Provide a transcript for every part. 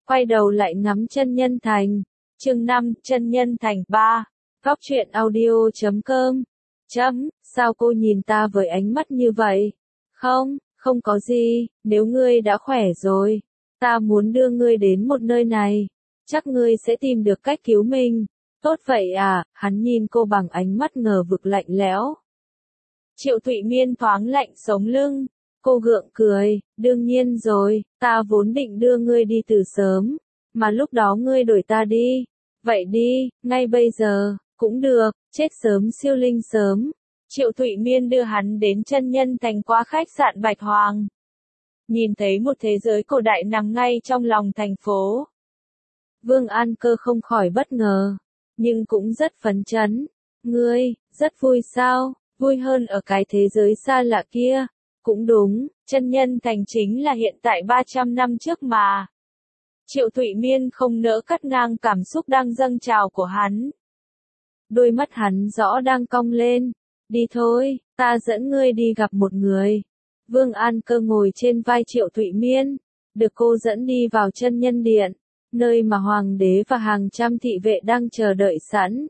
quay đầu lại ngắm Chân Nhân Thành. Chương 5, Chân Nhân Thành 3. Góc truyện audio.com. Sao cô nhìn ta với ánh mắt như vậy? Không có gì, nếu ngươi đã khỏe rồi, ta muốn đưa ngươi đến một nơi này, chắc ngươi sẽ tìm được cách cứu mình. Tốt vậy à? Hắn nhìn cô bằng ánh mắt ngờ vực lạnh lẽo. Triệu Thụy Miên thoáng lạnh sống lưng, cô gượng cười, đương nhiên rồi, ta vốn định đưa ngươi đi từ sớm, mà lúc đó ngươi đuổi ta đi. Vậy đi, ngay bây giờ, cũng được, chết sớm siêu linh sớm. Triệu Thụy Miên đưa hắn đến Chân Nhân Thành qua khách sạn Bạch Hoàng. Nhìn thấy một thế giới cổ đại nằm ngay trong lòng thành phố. Vương An Cơ không khỏi bất ngờ, nhưng cũng rất phấn chấn. Ngươi, rất vui sao? Vui hơn ở cái thế giới xa lạ kia. Cũng đúng, Chân Nhân Thành chính là hiện tại 300 năm trước mà. Triệu Thụy Miên không nỡ cắt ngang cảm xúc đang dâng trào của hắn. Đôi mắt hắn rõ đang cong lên. Đi thôi, ta dẫn ngươi đi gặp một người. Vương An Cơ ngồi trên vai Triệu Thụy Miên, được cô dẫn đi vào Chân Nhân Điện, nơi mà hoàng đế và hàng trăm thị vệ đang chờ đợi sẵn.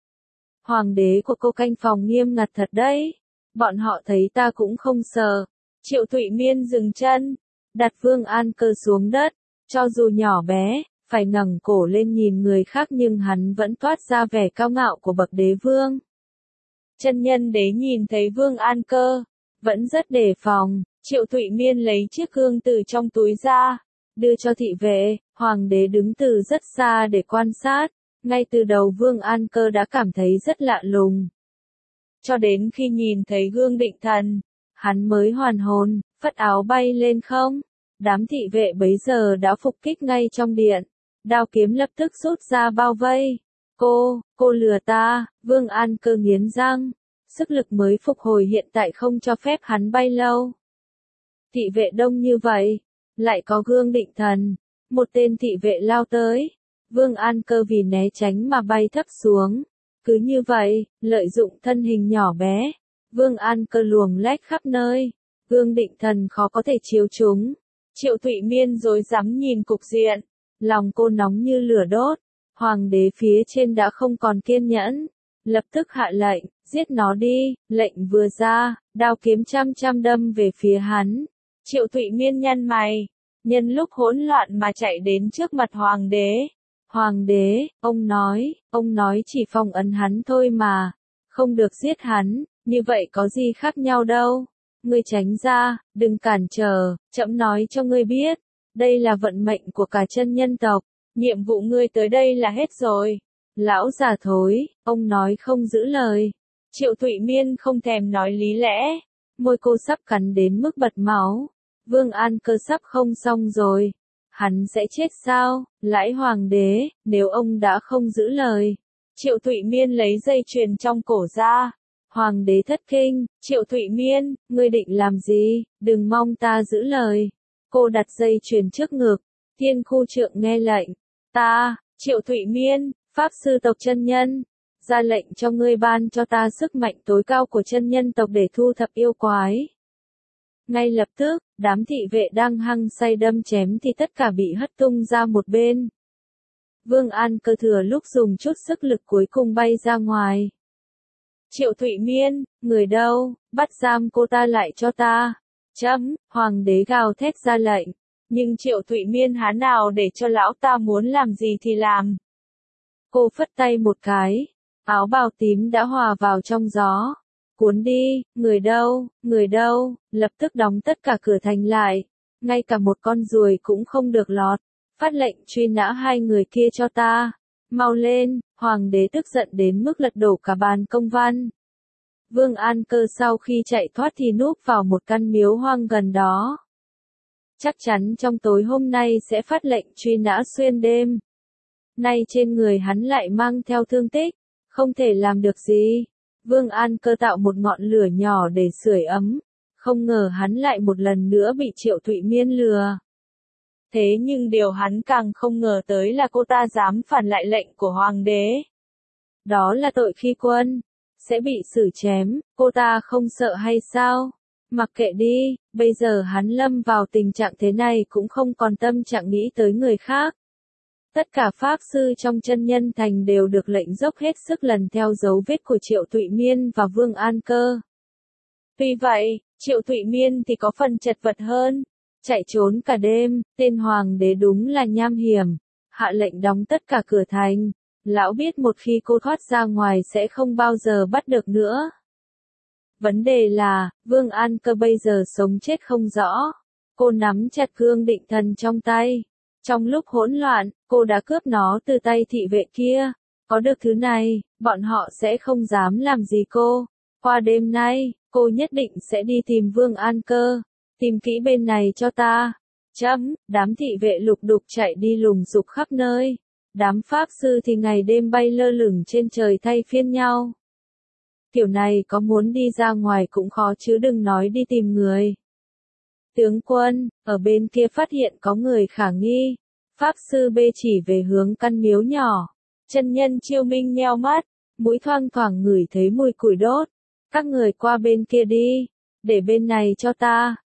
Hoàng đế của cô canh phòng nghiêm ngặt thật đấy. Bọn họ thấy ta cũng không sợ. Triệu Thụy Miên dừng chân, đặt Vương An Cơ xuống đất, cho dù nhỏ bé, phải ngẩng cổ lên nhìn người khác nhưng hắn vẫn toát ra vẻ cao ngạo của bậc đế vương. Chân Nhân Đế nhìn thấy Vương An Cơ, vẫn rất đề phòng. Triệu Thụy Miên lấy chiếc gương từ trong túi ra, đưa cho thị vệ. Hoàng đế đứng từ rất xa để quan sát. Ngay từ đầu Vương An Cơ đã cảm thấy rất lạ lùng. Cho đến khi nhìn thấy gương định thần, hắn mới hoàn hồn, phất áo bay lên không. Đám thị vệ bấy giờ đã phục kích ngay trong điện. Đao kiếm lập tức rút ra bao vây. Cô lừa ta. Vương An Cơ nghiến răng. Sức lực mới phục hồi hiện tại không cho phép hắn bay lâu. Thị vệ đông như vậy, lại có gương định thần. Một tên thị vệ lao tới. Vương An Cơ vì né tránh mà bay thấp xuống. Cứ như vậy, lợi dụng thân hình nhỏ bé, Vương An Cơ luồng lách khắp nơi. Gương định thần khó có thể chiếu chúng. Triệu Thụy Miên rối rắm nhìn cục diện. Lòng cô nóng như lửa đốt. Hoàng đế phía trên đã không còn kiên nhẫn. Lập tức hạ lệnh, giết nó đi. Lệnh vừa ra, đao kiếm chăm đâm về phía hắn. Triệu Thụy Miên nhăn mày. Nhân lúc hỗn loạn mà chạy đến trước mặt hoàng đế. Hoàng đế, ông nói chỉ phong ấn hắn thôi mà. Không được giết hắn, như vậy có gì khác nhau đâu. Ngươi tránh ra, đừng cản trở, trẫm nói cho ngươi biết. Đây là vận mệnh của cả chân nhân tộc. Nhiệm vụ ngươi tới đây là hết rồi. Lão già thối, ông nói không giữ lời. Triệu Thụy Miên không thèm nói lý lẽ. Môi cô sắp cắn đến mức bật máu. Vương An Cơ sắp không xong rồi. Hắn sẽ chết sao? Lãi hoàng đế, nếu ông đã không giữ lời. Triệu Thụy Miên lấy dây chuyền trong cổ ra. Hoàng đế thất kinh. Triệu Thụy Miên, ngươi định làm gì? Đừng mong ta giữ lời. Cô đặt dây chuyền trước ngực. Thiên khu trượng nghe lệnh. Ta, Triệu Thụy Miên, pháp sư tộc chân nhân, ra lệnh cho ngươi ban cho ta sức mạnh tối cao của chân nhân tộc để thu thập yêu quái. Ngay lập tức, đám thị vệ đang hăng say đâm chém thì tất cả bị hất tung ra một bên. Vương An Cơ thừa lúc dùng chút sức lực cuối cùng bay ra ngoài. Triệu Thụy Miên, người đâu, bắt giam cô ta lại cho ta. Hoàng đế gào thét ra lệnh. Nhưng Triệu Thụy Miên há nào để cho lão ta muốn làm gì thì làm. Cô phất tay một cái, áo bào tím đã hòa vào trong gió. Cuốn đi, người đâu, lập tức đóng tất cả cửa thành lại. Ngay cả một con ruồi cũng không được lọt. Phát lệnh truy nã hai người kia cho ta. Mau lên, hoàng đế tức giận đến mức lật đổ cả bàn công văn. Vương An Cơ sau khi chạy thoát thì núp vào một căn miếu hoang gần đó. Chắc chắn trong tối hôm nay sẽ phát lệnh truy nã xuyên đêm. Nay trên người hắn lại mang theo thương tích, không thể làm được gì. Vương An Cơ tạo một ngọn lửa nhỏ để sưởi ấm. Không ngờ hắn lại một lần nữa bị Triệu Thụy Miên lừa. Thế nhưng điều hắn càng không ngờ tới là cô ta dám phản lại lệnh của hoàng đế. Đó là tội khi quân, sẽ bị xử chém, cô ta không sợ hay sao? Mặc kệ đi, bây giờ hắn lâm vào tình trạng thế này cũng không còn tâm trạng nghĩ tới người khác. Tất cả pháp sư trong Chân Nhân Thành đều được lệnh dốc hết sức lần theo dấu vết của Triệu Thụy Miên và Vương An Cơ. Tuy vậy, Triệu Thụy Miên thì có phần chật vật hơn, chạy trốn cả đêm, tên hoàng đế đúng là nham hiểm, hạ lệnh đóng tất cả cửa thành. Lão biết một khi cô thoát ra ngoài sẽ không bao giờ bắt được nữa. Vấn đề là, Vương An Cơ bây giờ sống chết không rõ. Cô nắm chặt cương định thần trong tay. Trong lúc hỗn loạn, cô đã cướp nó từ tay thị vệ kia. Có được thứ này, bọn họ sẽ không dám làm gì cô. Qua đêm nay, cô nhất định sẽ đi tìm Vương An Cơ. Tìm kỹ bên này cho ta. Đám thị vệ lục đục chạy đi lùng sục khắp nơi. Đám pháp sư thì ngày đêm bay lơ lửng trên trời thay phiên nhau. Kiểu này có muốn đi ra ngoài cũng khó chứ đừng nói đi tìm người. Tướng quân, ở bên kia phát hiện có người khả nghi. Pháp sư bê chỉ về hướng căn miếu nhỏ. Chân Nhân Chiêu Minh nheo mắt, mũi thoang thoảng ngửi thấy mùi củi đốt. Các người qua bên kia đi, để bên này cho ta.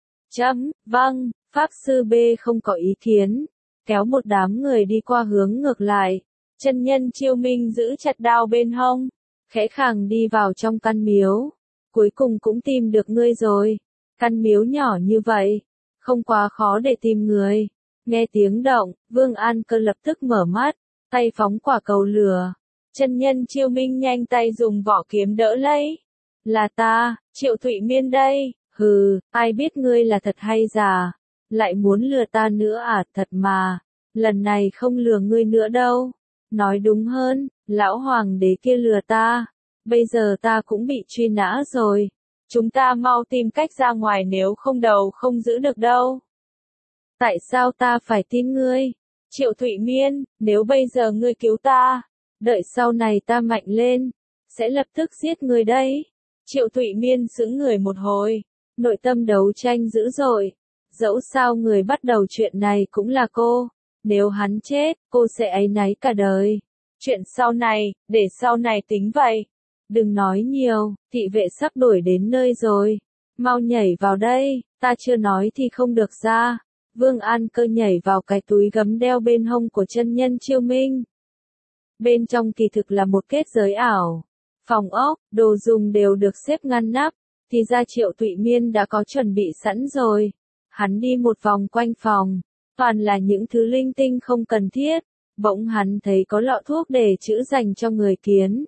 Vâng, pháp sư bê không có ý kiến. Kéo một đám người đi qua hướng ngược lại. Chân Nhân Chiêu Minh giữ chặt đao bên hông, khẽ khàng đi vào trong căn miếu. Cuối cùng cũng tìm được ngươi rồi. Căn miếu nhỏ như vậy, không quá khó để tìm người. Nghe tiếng động, Vương An Cơ lập tức mở mắt, tay phóng quả cầu lửa. Chân Nhân Chiêu Minh nhanh tay dùng vỏ kiếm đỡ lấy. Là ta, Triệu Thụy Miên đây. Hừ, ai biết ngươi là thật hay giả. Lại muốn lừa ta nữa à, thật mà. Lần này không lừa ngươi nữa đâu. Nói đúng hơn, lão hoàng đế kia lừa ta. Bây giờ ta cũng bị truy nã rồi. Chúng ta mau tìm cách ra ngoài nếu không đầu không giữ được đâu. Tại sao ta phải tin ngươi? Triệu Thụy Miên, nếu bây giờ ngươi cứu ta, đợi sau này ta mạnh lên, sẽ lập tức giết ngươi đấy. Triệu Thụy Miên sững người một hồi, nội tâm đấu tranh dữ dội. Dẫu sao người bắt đầu chuyện này cũng là cô. Nếu hắn chết, cô sẽ áy náy cả đời. Chuyện sau này, để sau này tính vậy. Đừng nói nhiều, thị vệ sắp đuổi đến nơi rồi. Mau nhảy vào đây, ta chưa nói thì không được ra. Vương An Cơ nhảy vào cái túi gấm đeo bên hông của Chân Nhân Chiêu Minh. Bên trong kỳ thực là một kết giới ảo. Phòng ốc, đồ dùng đều được xếp ngăn nắp. Thì ra Triệu Thụy Miên đã có chuẩn bị sẵn rồi. Hắn đi một vòng quanh phòng. Toàn là những thứ linh tinh không cần thiết. Bỗng hắn thấy có lọ thuốc để chữa dành cho người kiến.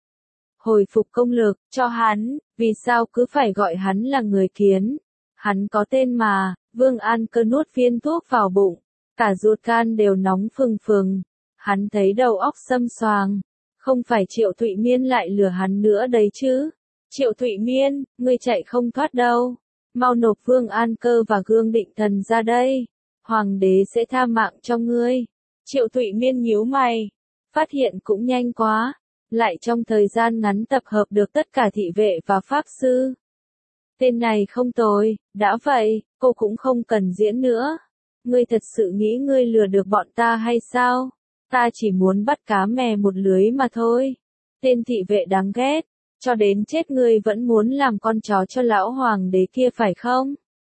Hồi phục công lực, cho hắn, vì sao cứ phải gọi hắn là người kiến. Hắn có tên mà. Vương An Cơ nuốt viên thuốc vào bụng. Cả ruột gan đều nóng phừng phừng. Hắn thấy đầu óc xâm xoàng. Không phải Triệu Thụy Miên lại lừa hắn nữa đấy chứ. Triệu Thụy Miên, ngươi chạy không thoát đâu. Mau nộp Vương An Cơ và gương định thần ra đây. Hoàng đế sẽ tha mạng cho ngươi. Triệu Thụy Miên nhíu mày. Phát hiện cũng nhanh quá. Lại trong thời gian ngắn tập hợp được tất cả thị vệ và pháp sư. Tên này không tồi, đã vậy, cô cũng không cần diễn nữa. Ngươi thật sự nghĩ ngươi lừa được bọn ta hay sao? Ta chỉ muốn bắt cá mè một lưới mà thôi. Tên thị vệ đáng ghét, cho đến chết ngươi vẫn muốn làm con chó cho lão hoàng đế kia phải không?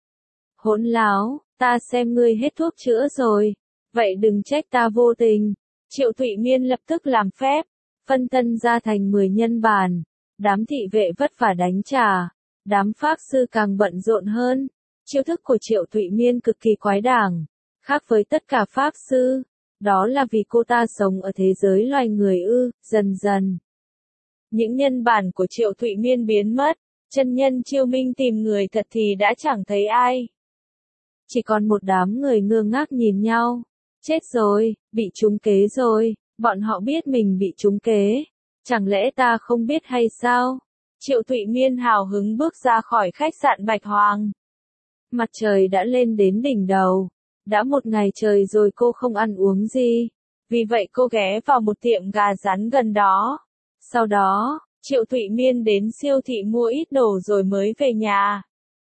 Hỗn láo, ta xem ngươi hết thuốc chữa rồi. Vậy đừng trách ta vô tình. Triệu Thụy Miên lập tức làm phép, phân thân ra thành 10 nhân bản. Đám thị vệ vất vả đánh trả. Đám pháp sư càng bận rộn hơn. Chiêu thức của Triệu Thụy Miên cực kỳ quái đản, khác với tất cả pháp sư. Đó là vì cô ta sống ở thế giới loài người ư. Dần dần, những nhân bản của Triệu Thụy Miên biến mất. Chân Nhân Chiêu Minh tìm người thật thì đã chẳng thấy ai. Chỉ còn một đám người ngơ ngác nhìn nhau. Chết rồi, bị trúng kế rồi. Bọn họ biết mình bị trúng kế. Chẳng lẽ ta không biết hay sao? Triệu Thụy Miên hào hứng bước ra khỏi khách sạn Bạch Hoàng. Mặt trời đã lên đến đỉnh đầu. Đã một ngày trời rồi cô không ăn uống gì. Vì vậy cô ghé vào một tiệm gà rán gần đó. Sau đó, Triệu Thụy Miên đến siêu thị mua ít đồ rồi mới về nhà.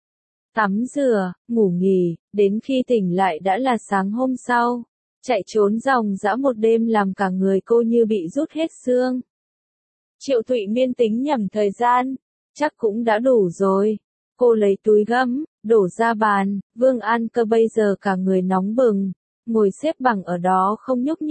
Tắm rửa, ngủ nghỉ, đến khi tỉnh lại đã là sáng hôm sau. Chạy trốn ròng rã một đêm làm cả người cô như bị rút hết xương. Triệu Thụy Miên tính nhầm thời gian, chắc cũng đã đủ rồi. Cô lấy túi gấm, đổ ra bàn. Vương An Cơ bây giờ cả người nóng bừng, ngồi xếp bằng ở đó không nhúc nhích.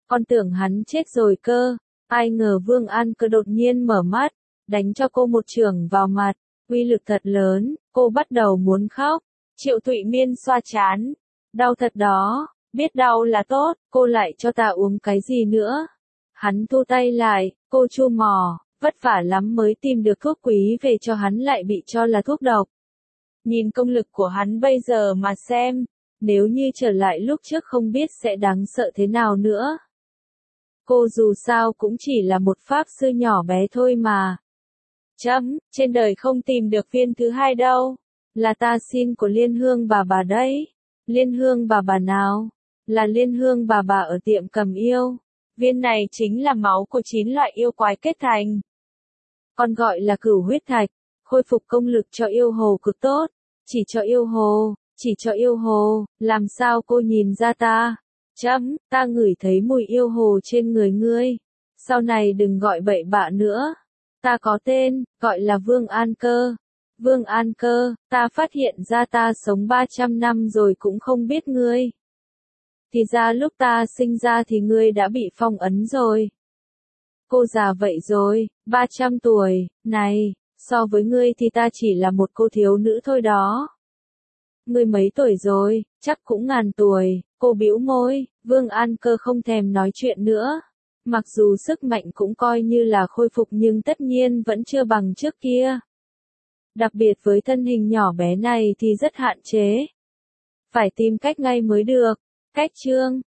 Con tưởng hắn chết rồi cơ. Ai ngờ Vương An Cơ đột nhiên mở mắt, đánh cho cô một chưởng vào mặt, uy lực thật lớn, cô bắt đầu muốn khóc. Triệu Thụy Miên xoa trán, đau thật đó, biết đau là tốt, cô lại cho ta uống cái gì nữa. Hắn thu tay lại, cô chu mỏ, vất vả lắm mới tìm được thuốc quý về cho hắn lại bị cho là thuốc độc. Nhìn công lực của hắn bây giờ mà xem, nếu như trở lại lúc trước không biết sẽ đáng sợ thế nào nữa. Cô dù sao cũng chỉ là một pháp sư nhỏ bé thôi mà. Trên đời không tìm được viên thứ hai đâu. Là ta xin của Liên Hương bà đấy. Liên Hương bà nào? Là Liên Hương bà ở tiệm cầm yêu. Viên này chính là máu của 9 loại yêu quái kết thành. Còn gọi là cửu huyết thạch, khôi phục công lực cho yêu hồ cực tốt. Chỉ cho yêu hồ, làm sao cô nhìn ra ta? Ta ngửi thấy mùi yêu hồ trên người ngươi. Sau này đừng gọi bậy bạ nữa. Ta có tên, gọi là Vương An Cơ. Vương An Cơ, ta phát hiện ra ta sống 300 năm rồi cũng không biết ngươi. Thì ra lúc ta sinh ra thì ngươi đã bị phong ấn rồi. Cô già vậy rồi, 300 tuổi, này, so với ngươi thì ta chỉ là một cô thiếu nữ thôi đó. Ngươi mấy tuổi rồi, chắc cũng ngàn tuổi, cô bĩu môi, Vương An Cơ không thèm nói chuyện nữa. Mặc dù sức mạnh cũng coi như là khôi phục nhưng tất nhiên vẫn chưa bằng trước kia. Đặc biệt với thân hình nhỏ bé này thì rất hạn chế. Phải tìm cách ngay mới được. Cách chương